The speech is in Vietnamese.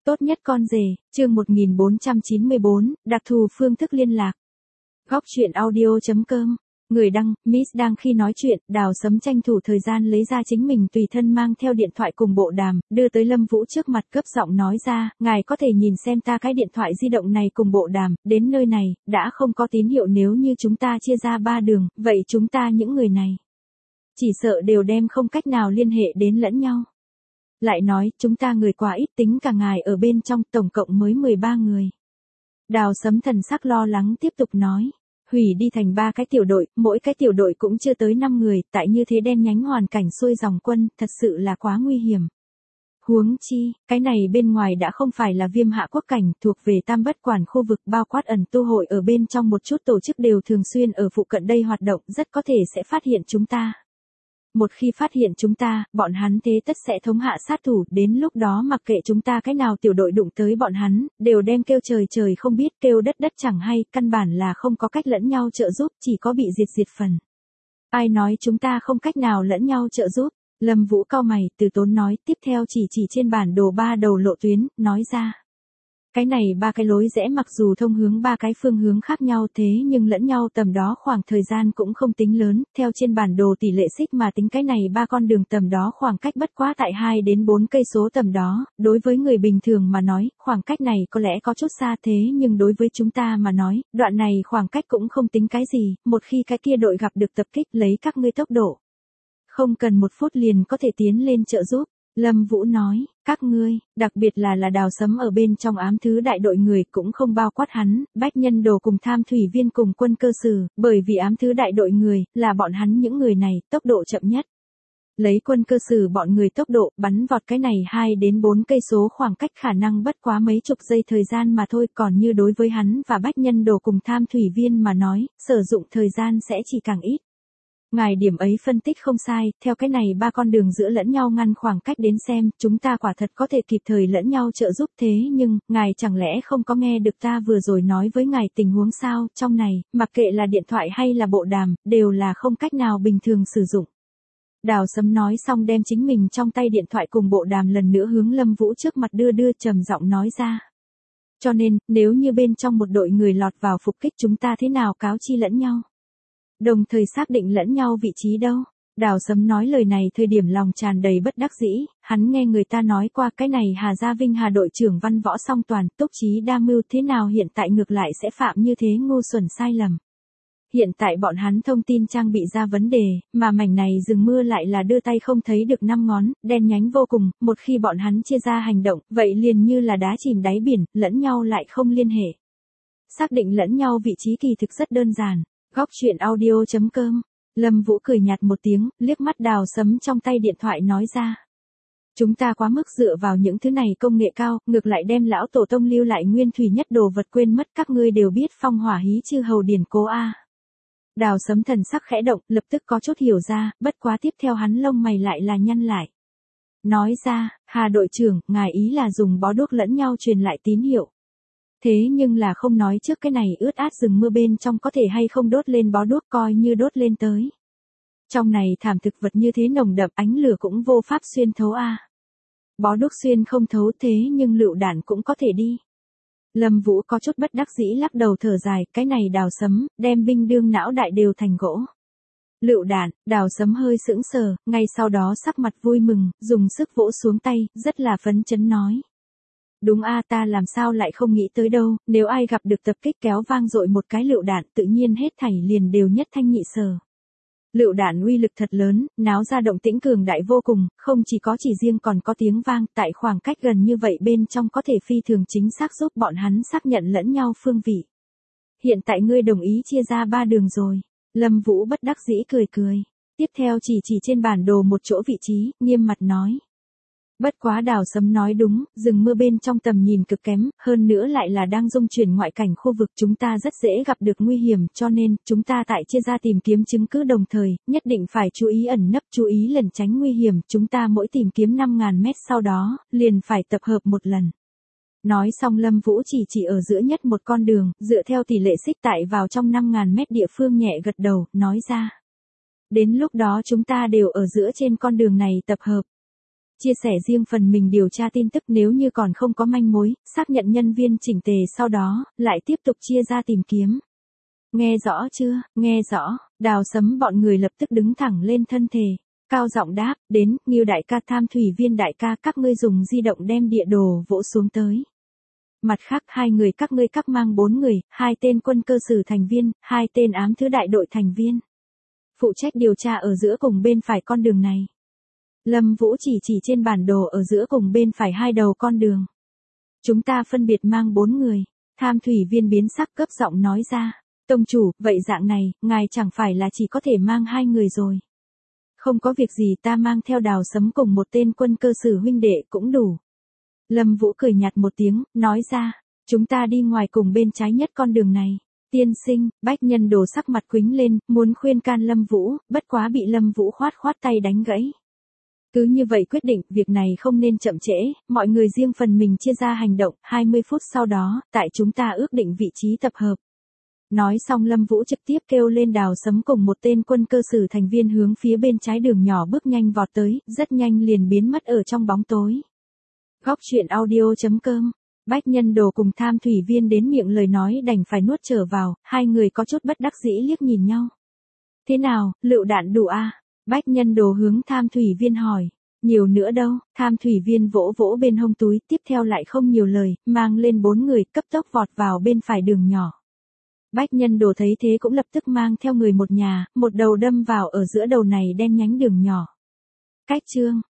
Tốt nhất con rể, chương 1494, đặc thù phương thức liên lạc. Góc chuyện audio.com. Người đăng, Miss đang khi nói chuyện, Đào Sấm tranh thủ thời gian lấy ra chính mình tùy thân mang theo điện thoại cùng bộ đàm, đưa tới Lâm Vũ trước mặt gấp giọng nói ra, ngài có thể nhìn xem ta cái điện thoại di động này cùng bộ đàm, đến nơi này, đã không có tín hiệu nếu như chúng ta chia ra 3 đường, vậy chúng ta những người này chỉ sợ đều đem không cách nào liên hệ đến lẫn nhau. Lại nói, chúng ta người quá ít tính cả ngài ở bên trong, tổng cộng mới 13 người. Đào Sấm thần sắc lo lắng tiếp tục nói. Hủy đi thành 3 cái tiểu đội, mỗi cái tiểu đội cũng chưa tới 5 người, tại như thế đen nhánh hoàn cảnh xuôi dòng quân, thật sự là quá nguy hiểm. Huống chi, cái này bên ngoài đã không phải là Viêm Hạ quốc cảnh, thuộc về Tam Bất Quản khu vực, bao quát ẩn tu hội ở bên trong một chút tổ chức đều thường xuyên ở phụ cận đây hoạt động, rất có thể sẽ phát hiện chúng ta. Một khi phát hiện chúng ta, bọn hắn thế tất sẽ thống hạ sát thủ, đến lúc đó mặc kệ chúng ta cái nào tiểu đội đụng tới bọn hắn, đều đem kêu trời trời không biết, kêu đất đất chẳng hay, căn bản là không có cách lẫn nhau trợ giúp, chỉ có bị diệt phần. Ai nói chúng ta không cách nào lẫn nhau trợ giúp? Lâm Vũ cau mày, từ tốn nói, tiếp theo chỉ trên bản đồ 3 đầu lộ tuyến, nói ra. Cái này 3 cái lối rẽ mặc dù thông hướng 3 cái phương hướng khác nhau thế nhưng lẫn nhau tầm đó khoảng thời gian cũng không tính lớn, theo trên bản đồ tỷ lệ xích mà tính cái này 3 con đường tầm đó khoảng cách bất quá tại 2 đến 4 cây số tầm đó, đối với người bình thường mà nói, khoảng cách này có lẽ có chút xa thế nhưng đối với chúng ta mà nói, đoạn này khoảng cách cũng không tính cái gì, một khi cái kia đội gặp được tập kích lấy các ngươi tốc độ. Không cần 1 phút liền có thể tiến lên trợ giúp. Lâm Vũ nói, các ngươi, đặc biệt là Đào Sấm ở bên trong ám thứ đại đội người cũng không bao quát hắn, Bách Nhân Đồ cùng Tham Thủy Viên cùng Quân Cơ Sử, bởi vì ám thứ đại đội người, là bọn hắn những người này, tốc độ chậm nhất. Lấy Quân Cơ Sử bọn người tốc độ, bắn vọt cái này 2 đến 4 cây số khoảng cách khả năng bất quá mấy chục giây thời gian mà thôi, còn như đối với hắn và Bách Nhân Đồ cùng Tham Thủy Viên mà nói, sử dụng thời gian sẽ chỉ càng ít. Ngài điểm ấy phân tích không sai, theo cái này 3 con đường giữa lẫn nhau ngăn khoảng cách đến xem, chúng ta quả thật có thể kịp thời lẫn nhau trợ giúp thế nhưng, ngài chẳng lẽ không có nghe được ta vừa rồi nói với ngài tình huống sao, trong này, mặc kệ là điện thoại hay là bộ đàm, đều là không cách nào bình thường sử dụng. Đào Sấm nói xong đem chính mình trong tay điện thoại cùng bộ đàm lần nữa hướng Lâm Vũ trước mặt đưa trầm giọng nói ra. Cho nên, nếu như bên trong một đội người lọt vào phục kích chúng ta thế nào cáo chi lẫn nhau? Đồng thời xác định lẫn nhau vị trí đâu. Đào Sấm nói lời này thời điểm lòng tràn đầy bất đắc dĩ, hắn nghe người ta nói qua cái này Hà Gia Vinh Hà đội trưởng Văn Võ Song Toàn, túc trí đa mưu thế nào hiện tại ngược lại sẽ phạm như thế ngu xuẩn sai lầm. Hiện tại bọn hắn thông tin trang bị ra vấn đề, mà mảnh này rừng mưa lại là đưa tay không thấy được 5 ngón, đen nhánh vô cùng, một khi bọn hắn chia ra hành động, vậy liền như là đá chìm đáy biển, lẫn nhau lại không liên hệ. Xác định lẫn nhau vị trí kỳ thực rất đơn giản. Góc chuyện audio.com. Lâm Vũ cười nhạt một tiếng, liếc mắt Đào Sấm trong tay điện thoại nói ra. Chúng ta quá mức dựa vào những thứ này công nghệ cao, ngược lại đem lão tổ tông lưu lại nguyên thủy nhất đồ vật quên mất, các ngươi đều biết phong hỏa hí chư hầu điển cố a. Đào Sấm thần sắc khẽ động, lập tức có chút hiểu ra, bất quá tiếp theo hắn lông mày lại là nhăn lại. Nói ra, Hà đội trưởng, ngài ý là dùng bó đuốc lẫn nhau truyền lại tín hiệu. Thế nhưng là không nói trước cái này ướt át rừng mưa bên trong có thể hay không đốt lên bó đuốc coi như đốt lên tới. Trong này thảm thực vật như thế nồng đậm ánh lửa cũng vô pháp xuyên thấu a. Bó đuốc xuyên không thấu thế nhưng lựu đạn cũng có thể đi. Lâm Vũ có chút bất đắc dĩ lắc đầu thở dài, cái này Đào Sấm, đem binh đương não đại đều thành gỗ. Lựu đạn, Đào Sấm hơi sững sờ, ngay sau đó sắc mặt vui mừng, dùng sức vỗ xuống tay, rất là phấn chấn nói. Đúng a, ta làm sao lại không nghĩ tới đâu, nếu ai gặp được tập kích kéo vang dội một cái lựu đạn tự nhiên hết thảy liền đều nhất thanh nhị sở. Lựu đạn uy lực thật lớn, náo ra động tĩnh cường đại vô cùng, không chỉ có chỉ riêng còn có tiếng vang, tại khoảng cách gần như vậy bên trong có thể phi thường chính xác giúp bọn hắn xác nhận lẫn nhau phương vị. Hiện tại ngươi đồng ý chia ra 3 đường rồi. Lâm Vũ bất đắc dĩ cười. Tiếp theo chỉ trên bản đồ một chỗ vị trí, nghiêm mặt nói. Bất quá Đào Sấm nói đúng, rừng mưa bên trong tầm nhìn cực kém, hơn nữa lại là đang dung chuyển ngoại cảnh khu vực, chúng ta rất dễ gặp được nguy hiểm, cho nên, chúng ta tại chia ra tìm kiếm chứng cứ đồng thời, nhất định phải chú ý ẩn nấp, chú ý lẩn tránh nguy hiểm, chúng ta mỗi tìm kiếm 5.000 mét sau đó, liền phải tập hợp một lần. Nói xong Lâm Vũ chỉ ở giữa nhất một con đường, dựa theo tỷ lệ xích tại vào trong 5.000 mét địa phương nhẹ gật đầu, nói ra. Đến lúc đó chúng ta đều ở giữa trên con đường này tập hợp. chia sẻ riêng phần mình điều tra tin tức, nếu như còn không có manh mối, xác nhận nhân viên chỉnh tề, sau đó, lại tiếp tục chia ra tìm kiếm. Nghe rõ chưa, nghe rõ, Đào Sấm bọn người lập tức đứng thẳng lên thân thể. Cao giọng đáp, đến, Ngưu đại ca, Tham Thủy Viên đại ca, các ngươi dùng di động đem địa đồ vỗ xuống tới. Mặt khác, 2 người các ngươi các mang 4 người, 2 tên quân cơ sử thành viên, 2 tên ám thứ đại đội thành viên. Phụ trách điều tra ở giữa cùng bên phải con đường này. Lâm Vũ chỉ trên bản đồ ở giữa cùng bên phải 2 đầu con đường. Chúng ta phân biệt mang 4 người. Tham Thủy Viên biến sắc cấp giọng nói ra. Tông chủ, vậy dạng này, ngài chẳng phải là chỉ có thể mang 2 người rồi. Không có việc gì, ta mang theo Đào Sấm cùng một tên quân cơ sử huynh đệ cũng đủ. Lâm Vũ cười nhạt một tiếng, nói ra, chúng ta đi ngoài cùng bên trái nhất con đường này. Tiên sinh, Bách Nhân Đồ sắc mặt quĩnh lên, muốn khuyên can Lâm Vũ, bất quá bị Lâm Vũ khoát tay đánh gãy. Cứ như vậy quyết định, việc này không nên chậm trễ, mọi người riêng phần mình chia ra hành động, 20 phút sau đó, tại chúng ta ước định vị trí tập hợp. Nói xong Lâm Vũ trực tiếp kêu lên Đào Sấm cùng một tên quân cơ sử thành viên hướng phía bên trái đường nhỏ bước nhanh vọt tới, rất nhanh liền biến mất ở trong bóng tối. Góc truyện audio.com. Bách Nhân Đồ cùng Tham Thủy Viên đến miệng lời nói đành phải nuốt trở vào, 2 người có chút bất đắc dĩ liếc nhìn nhau. Thế nào, lựu đạn đủ à? Bách Nhân Đồ hướng Tham Thủy Viên hỏi. Nhiều nữa đâu, Tham Thủy Viên vỗ vỗ bên hông túi, tiếp theo lại không nhiều lời, mang lên 4 người, cấp tốc vọt vào bên phải đường nhỏ. Bách Nhân Đồ thấy thế cũng lập tức mang theo người một nhà, một đầu đâm vào ở giữa đầu này đen nhánh đường nhỏ. Cách chương